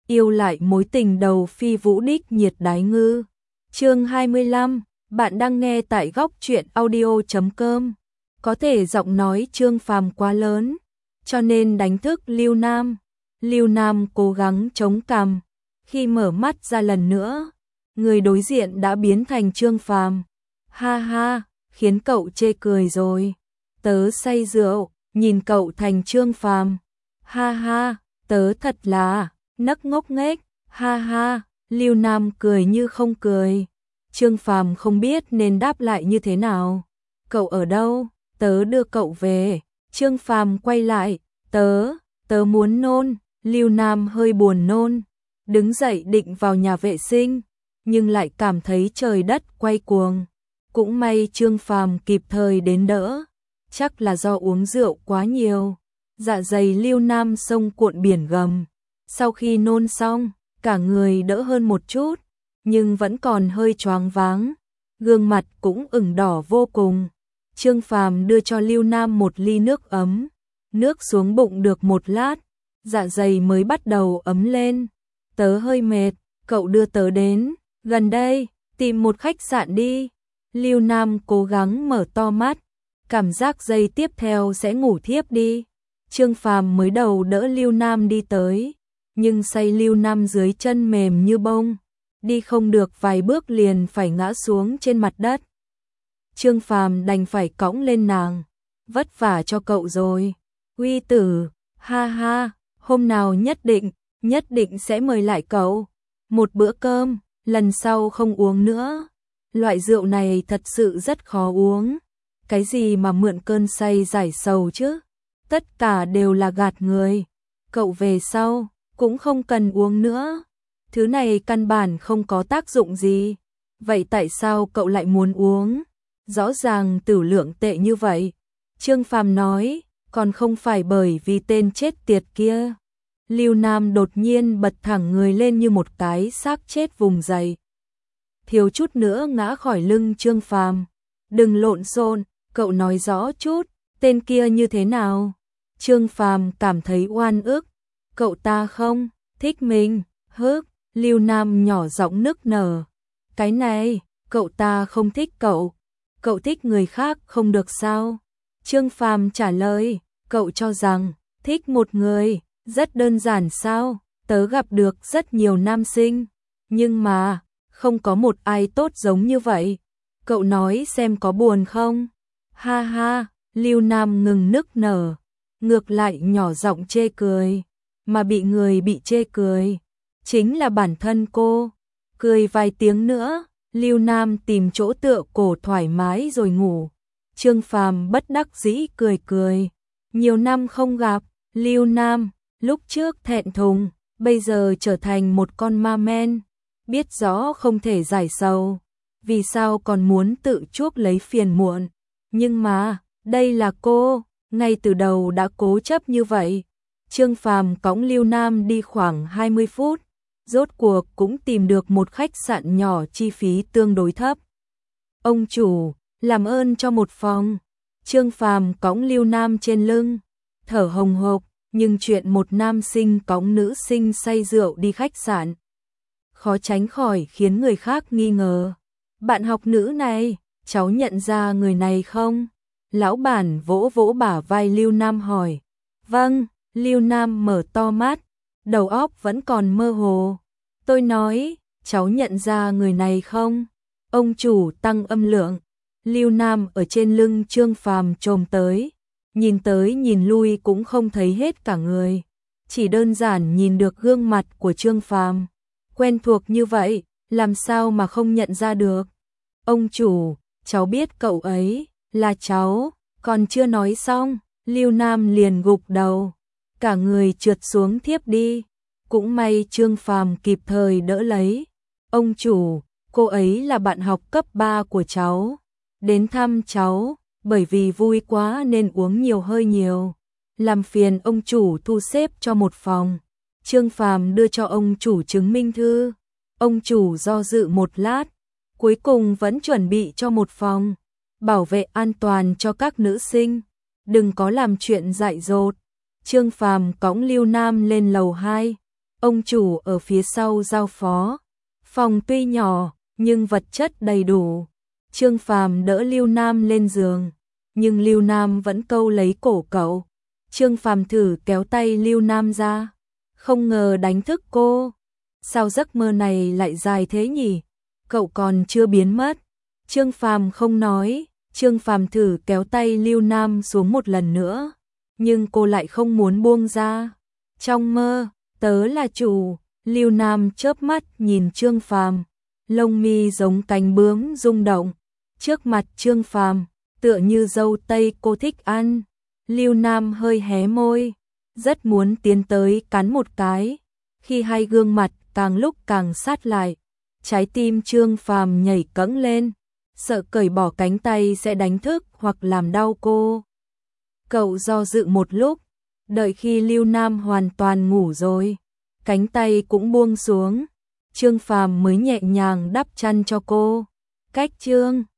yêu lại mối tình đầu phi vũ đích nhiệt đái ngư. Chương 25, bạn đang nghe tại góc truyện audio.com. Có thể giọng nói Trương Phàm quá lớn, cho nên đánh thức Lưu Nam. Lưu Nam cố gắng chống cằm, khi mở mắt ra lần nữa, người đối diện đã biến thành Trương Phàm. Ha ha, khiến cậu chê cười rồi. Tớ say rượu, nhìn cậu thành Trương Phàm. Ha ha, tớ thật là nấc ngốc nghếch. Ha ha, Lưu Nam cười như không cười. Trương Phàm không biết nên đáp lại như thế nào. Cậu ở đâu? Tớ đưa cậu về. Trương Phàm quay lại, tớ muốn nôn. Lưu Nam hơi buồn nôn, đứng dậy định vào nhà vệ sinh, nhưng lại cảm thấy trời đất quay cuồng. Cũng may Trương Phàm kịp thời đến đỡ, chắc là do uống rượu quá nhiều. Dạ dày Lưu Nam sông cuộn biển gầm. Sau khi nôn xong, cả người đỡ hơn một chút, nhưng vẫn còn hơi choáng váng, gương mặt cũng ửng đỏ vô cùng. Trương Phàm đưa cho Lưu Nam một ly nước ấm, nước xuống bụng được một lát, dạ dày mới bắt đầu ấm lên. Tớ hơi mệt, cậu đưa tớ đến gần đây, tìm một khách sạn đi. Lưu Nam cố gắng mở to mắt, cảm giác giây tiếp theo sẽ ngủ thiếp đi. Trương Phàm mới đầu đỡ Lưu Nam đi tới, nhưng say Lưu Nam dưới chân mềm như bông, đi không được vài bước liền phải ngã xuống trên mặt đất. Trương Phàm đành phải cõng lên nàng, vất vả cho cậu rồi. Uy tử, ha ha, hôm nào nhất định sẽ mời lại cậu một bữa cơm, lần sau không uống nữa. Loại rượu này thật sự rất khó uống. Cái gì mà mượn cơn say giải sầu chứ? Tất cả đều là gạt người. Cậu về sau cũng không cần uống nữa. Thứ này căn bản không có tác dụng gì. Vậy tại sao cậu lại muốn uống? Rõ ràng tử lượng tệ như vậy. Trương Phàm nói, còn không phải bởi vì tên chết tiệt kia. Lưu Nam đột nhiên bật thẳng người lên như một cái xác chết vùng dậy, thiếu chút nữa ngã khỏi lưng Trương Phàm. Đừng lộn xộn, cậu nói rõ chút, tên kia như thế nào? Trương Phàm cảm thấy oan ức. Cậu ta không thích mình, hức. Lưu Nam nhỏ giọng nức nở. Cái này, cậu ta không thích cậu. Cậu thích người khác không được sao? Trương Phàm trả lời, cậu cho rằng thích một người rất đơn giản sao? Tớ gặp được rất nhiều nam sinh, nhưng mà không có một ai tốt giống như vậy. Cậu nói xem có buồn không? Ha ha, Lưu Nam ngừng nức nở, ngược lại nhỏ giọng chê cười, mà bị người bị chê cười chính là bản thân cô. Cười vài tiếng nữa, Lưu Nam tìm chỗ tựa cổ thoải mái rồi ngủ. Trương Phàm bất đắc dĩ cười cười. Nhiều năm không gặp, Lưu Nam, lúc trước thẹn thùng, bây giờ trở thành một con ma men. Biết rõ không thể giải sầu, vì sao còn muốn tự chuốc lấy phiền muộn. Nhưng mà, đây là cô, ngay từ đầu đã cố chấp như vậy. Trương Phàm cõng Lưu Nam đi khoảng 20 phút, rốt cuộc cũng tìm được một khách sạn nhỏ chi phí tương đối thấp. Ông chủ, làm ơn cho một phòng. Trương Phàm cõng Lưu Nam trên lưng, thở hồng hộc, nhưng chuyện một nam sinh cõng nữ sinh say rượu đi khách sạn, khó tránh khỏi khiến người khác nghi ngờ. Bạn học nữ này, cháu nhận ra người này không? Lão bản vỗ vỗ bả vai Lưu Nam hỏi. Vâng, Lưu Nam mở to mắt, đầu óc vẫn còn mơ hồ. Tôi nói, cháu nhận ra người này không? Ông chủ tăng âm lượng. Lưu Nam ở trên lưng Trương Phàm chồm tới nhìn lui cũng không thấy hết cả người, chỉ đơn giản nhìn được gương mặt của Trương Phàm. Quen thuộc như vậy, làm sao mà không nhận ra được? Ông chủ, cháu biết cậu ấy là cháu. Còn chưa nói xong, Lưu Nam liền gục đầu, cả người trượt xuống thiếp đi. Cũng may Trương Phàm kịp thời đỡ lấy. Ông chủ, cô ấy là bạn học cấp 3 của cháu, đến thăm cháu, bởi vì vui quá nên uống hơi nhiều. Làm phiền ông chủ thu xếp cho một phòng. Trương Phàm đưa cho ông chủ chứng minh thư. Ông chủ do dự một lát, cuối cùng vẫn chuẩn bị cho một phòng, bảo vệ an toàn cho các nữ sinh, đừng có làm chuyện dại dột. Trương Phàm cõng Lưu Nam lên lầu 2, Ông chủ ở phía sau giao phó. Phòng tuy nhỏ, nhưng vật chất đầy đủ. Trương Phàm đỡ Lưu Nam lên giường, nhưng Lưu Nam vẫn câu lấy cổ cậu. Trương Phàm thử kéo tay Lưu Nam ra, không ngờ đánh thức cô. Sao giấc mơ này lại dài thế nhỉ? Cậu còn chưa biến mất. Trương Phàm không nói. Trương Phàm thử kéo tay Lưu Nam xuống một lần nữa, nhưng cô lại không muốn buông ra. Trong mơ, tớ là chủ. Lưu Nam chớp mắt nhìn Trương Phàm, lông mi giống cánh bướm rung động. Trước mặt Trương Phàm, tựa như dâu tây cô thích ăn. Lưu Nam hơi hé môi, rất muốn tiến tới cắn một cái. Khi hai gương mặt càng lúc càng sát lại, trái tim Trương Phàm nhảy cẫng lên, sợ cởi bỏ cánh tay sẽ đánh thức hoặc làm đau cô. Cậu do dự một lúc, đợi khi Lưu Nam hoàn toàn ngủ rồi, cánh tay cũng buông xuống, Trương Phàm mới nhẹ nhàng đắp chăn cho cô. Cách Trương